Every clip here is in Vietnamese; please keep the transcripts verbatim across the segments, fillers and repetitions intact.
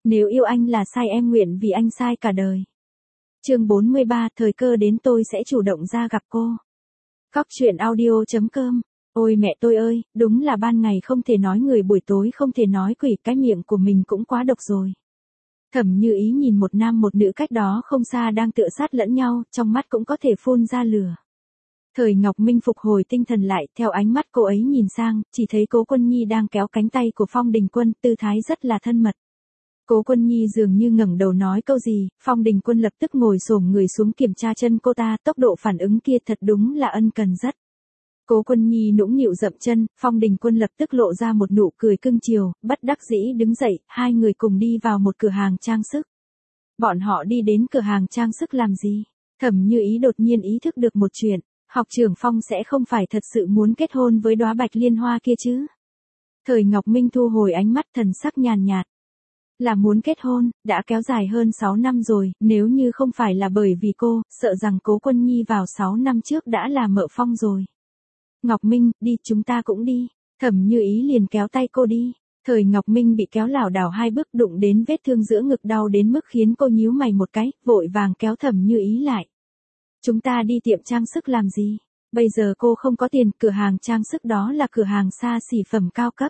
Nếu yêu anh là sai em nguyện vì anh sai cả đời. Chương bốn mươi ba, thời cơ đến tôi sẽ chủ động ra gặp cô. Cóc truyện audio chấm com. Ôi mẹ tôi ơi, đúng là ban ngày không thể nói người buổi tối không thể nói quỷ, cái miệng của mình cũng quá độc rồi. Thẩm Như Ý nhìn một nam một nữ cách đó không xa đang tựa sát lẫn nhau, trong mắt cũng có thể phun ra lửa. Thời Ngọc Minh phục hồi tinh thần lại, theo ánh mắt cô ấy nhìn sang, chỉ thấy Cố Quân Nhi đang kéo cánh tay của Phong Đình Quân, tư thái rất là thân mật. Cố Quân Nhi dường như ngẩng đầu nói câu gì, Phong Đình Quân lập tức ngồi xổm người xuống kiểm tra chân cô ta, tốc độ phản ứng kia thật đúng là ân cần rất. Cố Quân Nhi nũng nịu dậm chân, Phong Đình Quân lập tức lộ ra một nụ cười cưng chiều, bất đắc dĩ đứng dậy, hai người cùng đi vào một cửa hàng trang sức. Bọn họ đi đến cửa hàng trang sức làm gì? Thẩm Như Ý đột nhiên ý thức được một chuyện, học trưởng Phong sẽ không phải thật sự muốn kết hôn với đóa bạch liên hoa kia chứ? Thời Ngọc Minh thu hồi ánh mắt, thần sắc nhàn nhạt. Là muốn kết hôn, đã kéo dài hơn sáu năm rồi, nếu như không phải là bởi vì cô, sợ rằng Cố Quân Nhi vào sáu năm trước đã là mợ Phong rồi. Ngọc Minh, đi, chúng ta cũng đi. Thẩm Như Ý liền kéo tay cô đi. Thời Ngọc Minh bị kéo lảo đảo hai bước, đụng đến vết thương giữa ngực đau đến mức khiến cô nhíu mày một cái, vội vàng kéo Thẩm Như Ý lại. Chúng ta đi tiệm trang sức làm gì? Bây giờ cô không có tiền, cửa hàng trang sức đó là cửa hàng xa xỉ phẩm cao cấp.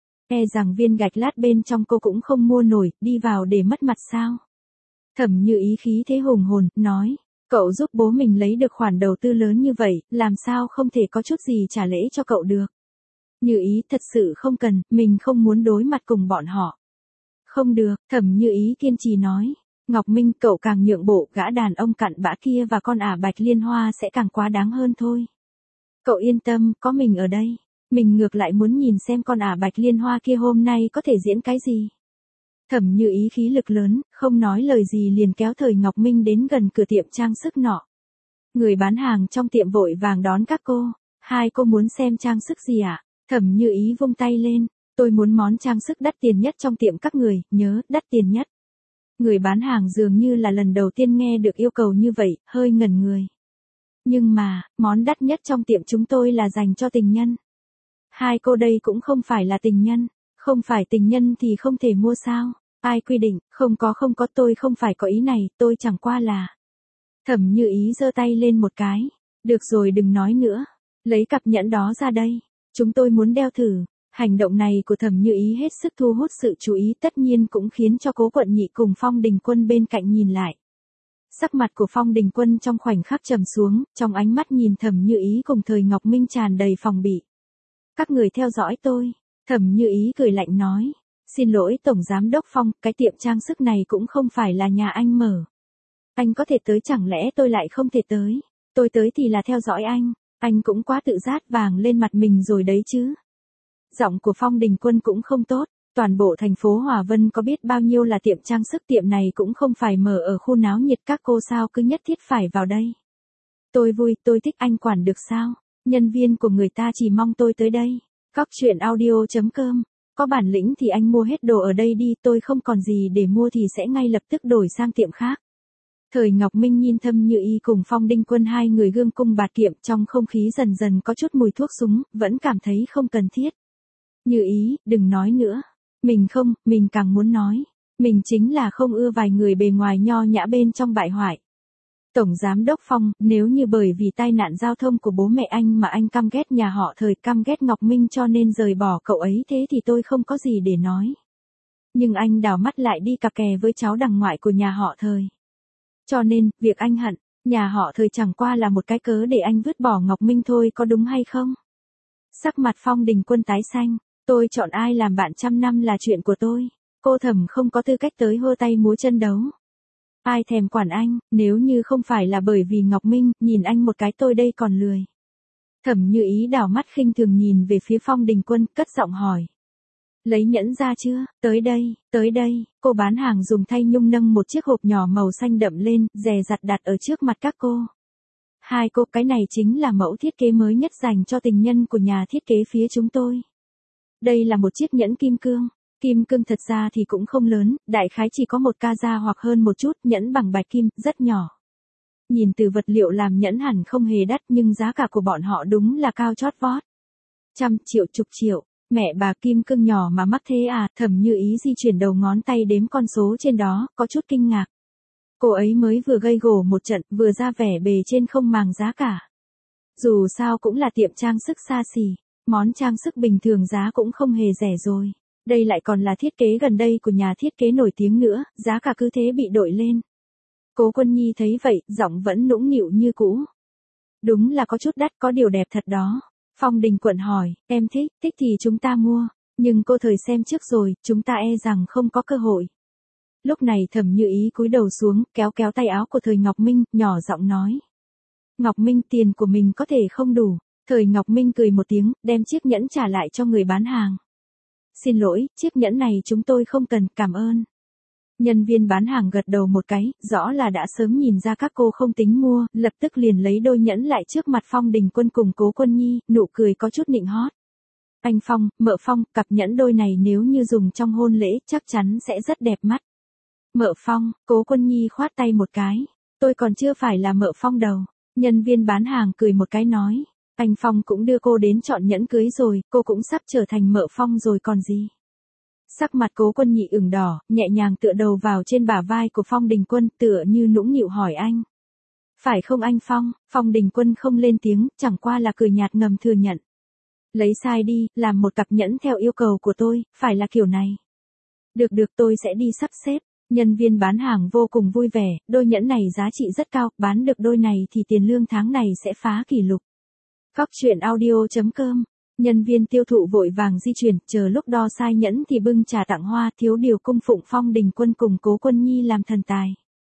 E rằng viên gạch lát bên trong cô cũng không mua nổi, đi vào để mất mặt sao? Thẩm Như Ý khí thế hùng hồn, nói. Cậu giúp bố mình lấy được khoản đầu tư lớn như vậy, làm sao không thể có chút gì trả lễ cho cậu được? Như Ý thật sự không cần, mình không muốn đối mặt cùng bọn họ. Không được, Thẩm Như Ý kiên trì nói. Ngọc Minh, cậu càng nhượng bộ, gã đàn ông cặn bã kia và con ả bạch liên hoa sẽ càng quá đáng hơn thôi. Cậu yên tâm, có mình ở đây. Mình ngược lại muốn nhìn xem con ả bạch liên hoa kia hôm nay có thể diễn cái gì. Thẩm Như Ý khí lực lớn, không nói lời gì liền kéo Thời Ngọc Minh đến gần cửa tiệm trang sức nọ. Người bán hàng trong tiệm vội vàng đón các cô. Hai cô muốn xem trang sức gì ạ? À? Thẩm Như Ý vung tay lên. Tôi muốn món trang sức đắt tiền nhất trong tiệm các người, nhớ, đắt tiền nhất. Người bán hàng dường như là lần đầu tiên nghe được yêu cầu như vậy, hơi ngẩn người. Nhưng mà, món đắt nhất trong tiệm chúng tôi là dành cho tình nhân. Hai cô đây cũng không phải là tình nhân. Không phải tình nhân thì không thể mua sao? Ai quy định? Không có không có, tôi không phải có ý này, tôi chẳng qua là. Thẩm Như Ý giơ tay lên một cái. Được rồi, đừng nói nữa. Lấy cặp nhẫn đó ra đây. Chúng tôi muốn đeo thử. Hành động này của Thẩm Như Ý hết sức thu hút sự chú ý, tất nhiên cũng khiến cho Cố Quận Nhị cùng Phong Đình Quân bên cạnh nhìn lại. Sắc mặt của Phong Đình Quân trong khoảnh khắc trầm xuống, trong ánh mắt nhìn Thẩm Như Ý cùng Thời Ngọc Minh tràn đầy phòng bị. Các người theo dõi tôi. Thẩm Như Ý cười lạnh nói. Xin lỗi Tổng Giám Đốc Phong, cái tiệm trang sức này cũng không phải là nhà anh mở. Anh có thể tới, chẳng lẽ tôi lại không thể tới? Tôi tới thì là theo dõi anh. Anh cũng quá tự rát vàng lên mặt mình rồi đấy chứ. Giọng của Phong Đình Quân cũng không tốt. Toàn bộ thành phố Hòa Vân có biết bao nhiêu là tiệm trang sức, tiệm này cũng không phải mở ở khu náo nhiệt, các cô sao cứ nhất thiết phải vào đây. Tôi vui, tôi thích, anh quản được sao? Nhân viên của người ta chỉ mong tôi tới đây. Cóc truyện audio chấm com. Có bản lĩnh thì anh mua hết đồ ở đây đi, tôi không còn gì để mua thì sẽ ngay lập tức đổi sang tiệm khác. Thời Ngọc Minh nhìn Thẩm Như Ý cùng Phong Đình Quân hai người gương cung bạt kiệm, trong không khí dần dần có chút mùi thuốc súng, vẫn cảm thấy không cần thiết. Như Ý, đừng nói nữa. Mình không, mình càng muốn nói. Mình chính là không ưa vài người bề ngoài nho nhã bên trong bại hoại. Tổng Giám Đốc Phong, nếu như bởi vì tai nạn giao thông của bố mẹ anh mà anh căm ghét nhà họ Thời, căm ghét Ngọc Minh cho nên rời bỏ cậu ấy, thế thì tôi không có gì để nói. Nhưng anh đảo mắt lại đi cặp kè với cháu đằng ngoại của nhà họ Thời. Cho nên, việc anh hận, nhà họ Thời chẳng qua là một cái cớ để anh vứt bỏ Ngọc Minh thôi, có đúng hay không? Sắc mặt Phong Đình Quân tái xanh. Tôi chọn ai làm bạn trăm năm là chuyện của tôi. Cô Thẩm không có tư cách tới hơ tay múa chân đấu. Ai thèm quản anh, nếu như không phải là bởi vì Ngọc Minh, nhìn anh một cái tôi đây còn lười. Thẩm Như Ý đảo mắt khinh thường nhìn về phía Phong Đình Quân, cất giọng hỏi. Lấy nhẫn ra chưa? Tới đây, tới đây. Cô bán hàng dùng tay nhung nâng một chiếc hộp nhỏ màu xanh đậm lên, dè dặt đặt ở trước mặt các cô. Hai cô, cái này chính là mẫu thiết kế mới nhất dành cho tình nhân của nhà thiết kế phía chúng tôi. Đây là một chiếc nhẫn kim cương. Kim cương thật ra thì cũng không lớn, đại khái chỉ có một carat hoặc hơn một chút, nhẫn bằng bạch kim, rất nhỏ. Nhìn từ vật liệu làm nhẫn hẳn không hề đắt, nhưng giá cả của bọn họ đúng là cao chót vót. Trăm triệu, chục triệu. Mẹ bà kim cương nhỏ mà mắc thế à, Thẩm Như Ý di chuyển đầu ngón tay đếm con số trên đó, có chút kinh ngạc. Cô ấy mới vừa gây gổ một trận, vừa ra vẻ bề trên không màng giá cả. Dù sao cũng là tiệm trang sức xa xỉ, món trang sức bình thường giá cũng không hề rẻ rồi. Đây lại còn là thiết kế gần đây của nhà thiết kế nổi tiếng nữa, giá cả cứ thế bị đội lên. Cố Quân Nhi thấy vậy, giọng vẫn nũng nịu như cũ. Đúng là có chút đắt, có điều đẹp thật đó. Phong Đình Quận hỏi, em thích, thích thì chúng ta mua, nhưng cô thời xem trước rồi, chúng ta e rằng không có cơ hội. Lúc này Thẩm Như Ý cúi đầu xuống, kéo kéo tay áo của Thời Ngọc Minh, nhỏ giọng nói. Ngọc Minh, tiền của mình có thể không đủ. Thời Ngọc Minh cười một tiếng, đem chiếc nhẫn trả lại cho người bán hàng. Xin lỗi, chiếc nhẫn này chúng tôi không cần, cảm ơn. Nhân viên bán hàng gật đầu một cái, rõ là đã sớm nhìn ra các cô không tính mua, lập tức liền lấy đôi nhẫn lại trước mặt Phong Đình Quân cùng Cố Quân Nhi, nụ cười có chút nịnh hót. Anh Phong, Mợ Phong, cặp nhẫn đôi này nếu như dùng trong hôn lễ chắc chắn sẽ rất đẹp mắt. Mợ Phong, Cố Quân Nhi khoát tay một cái. Tôi còn chưa phải là Mợ Phong đầu. Nhân viên bán hàng cười một cái nói. Anh Phong cũng đưa cô đến chọn nhẫn cưới rồi, cô cũng sắp trở thành Mợ Phong rồi còn gì. Sắc mặt Cố Quân Nhị ửng đỏ, nhẹ nhàng tựa đầu vào trên bả vai của Phong Đình Quân, tựa như nũng nịu hỏi anh. Phải không anh Phong? Phong Đình Quân không lên tiếng, chẳng qua là cười nhạt ngầm thừa nhận. Lấy sai đi, làm một cặp nhẫn theo yêu cầu của tôi, phải là kiểu này. Được được, tôi sẽ đi sắp xếp. Nhân viên bán hàng vô cùng vui vẻ, đôi nhẫn này giá trị rất cao, bán được đôi này thì tiền lương tháng này sẽ phá kỷ lục. Góc truyện audio chấm com. Nhân viên tiêu thụ vội vàng di chuyển, chờ lúc đo sai nhẫn thì bưng trà tặng hoa, thiếu điều cung phụng Phong Đình Quân cùng Cố Quân Nhi làm thần tài.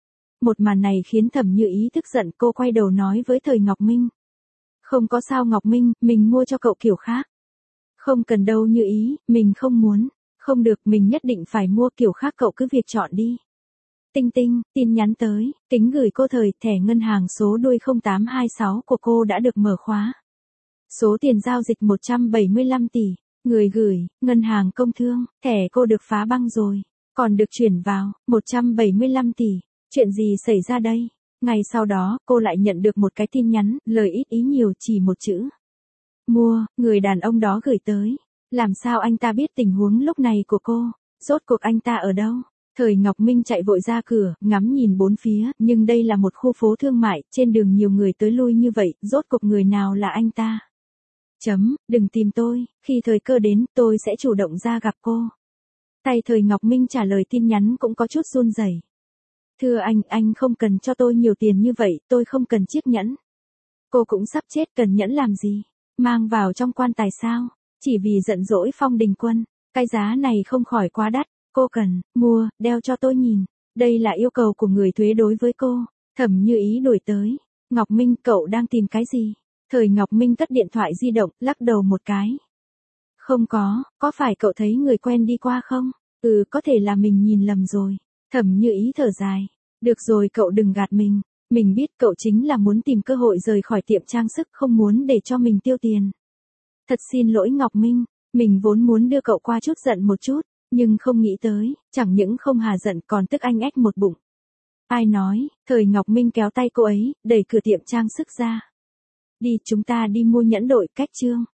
Một màn này khiến Thẩm Như Ý tức giận, cô quay đầu nói với Thời Ngọc Minh. Không có sao Ngọc Minh, mình mua cho cậu kiểu khác. Không cần đâu Như Ý, mình không muốn. Không được, mình nhất định phải mua kiểu khác, cậu cứ việc chọn đi. Tinh tinh, tin nhắn tới, kính gửi cô Thời, thẻ ngân hàng số đuôi không tám hai sáu của cô đã được mở khóa. Số tiền giao dịch một trăm bảy mươi lăm tỷ, người gửi, ngân hàng Công Thương, thẻ cô được phá băng rồi, còn được chuyển vào, một trăm bảy mươi lăm tỷ, chuyện gì xảy ra đây? Ngày sau đó, cô lại nhận được một cái tin nhắn, lời ít ý nhiều chỉ một chữ. Mua, người đàn ông đó gửi tới. Làm sao anh ta biết tình huống lúc này của cô? Rốt cuộc anh ta ở đâu? Thời Ngọc Minh chạy vội ra cửa, ngắm nhìn bốn phía, nhưng đây là một khu phố thương mại, trên đường nhiều người tới lui như vậy, rốt cuộc người nào là anh ta? Chấm, đừng tìm tôi, khi thời cơ đến, tôi sẽ chủ động ra gặp cô. Tay Thời Ngọc Minh trả lời tin nhắn cũng có chút run rẩy. Thưa anh, anh không cần cho tôi nhiều tiền như vậy, tôi không cần chiếc nhẫn. Cô cũng sắp chết, cần nhẫn làm gì? Mang vào trong quan tài sao? Chỉ vì giận dỗi Phong Đình Quân, cái giá này không khỏi quá đắt, cô cần, mua, đeo cho tôi nhìn. Đây là yêu cầu của người thuế đối với cô. Thẩm Như Ý đổi tới. Ngọc Minh, cậu đang tìm cái gì? Thời Ngọc Minh cất điện thoại di động, lắc đầu một cái. Không có, có phải cậu thấy người quen đi qua không? Ừ, có thể là mình nhìn lầm rồi. Thẩm Như Ý thở dài. Được rồi, cậu đừng gạt mình. Mình biết cậu chính là muốn tìm cơ hội rời khỏi tiệm trang sức, không muốn để cho mình tiêu tiền. Thật xin lỗi Ngọc Minh, mình vốn muốn đưa cậu qua chút giận một chút, nhưng không nghĩ tới, chẳng những không hà giận còn tức anh ách một bụng. Ai nói? Thời Ngọc Minh kéo tay cô ấy, đẩy cửa tiệm trang sức ra. Đi, chúng ta đi mua nhẫn đội, cách chương.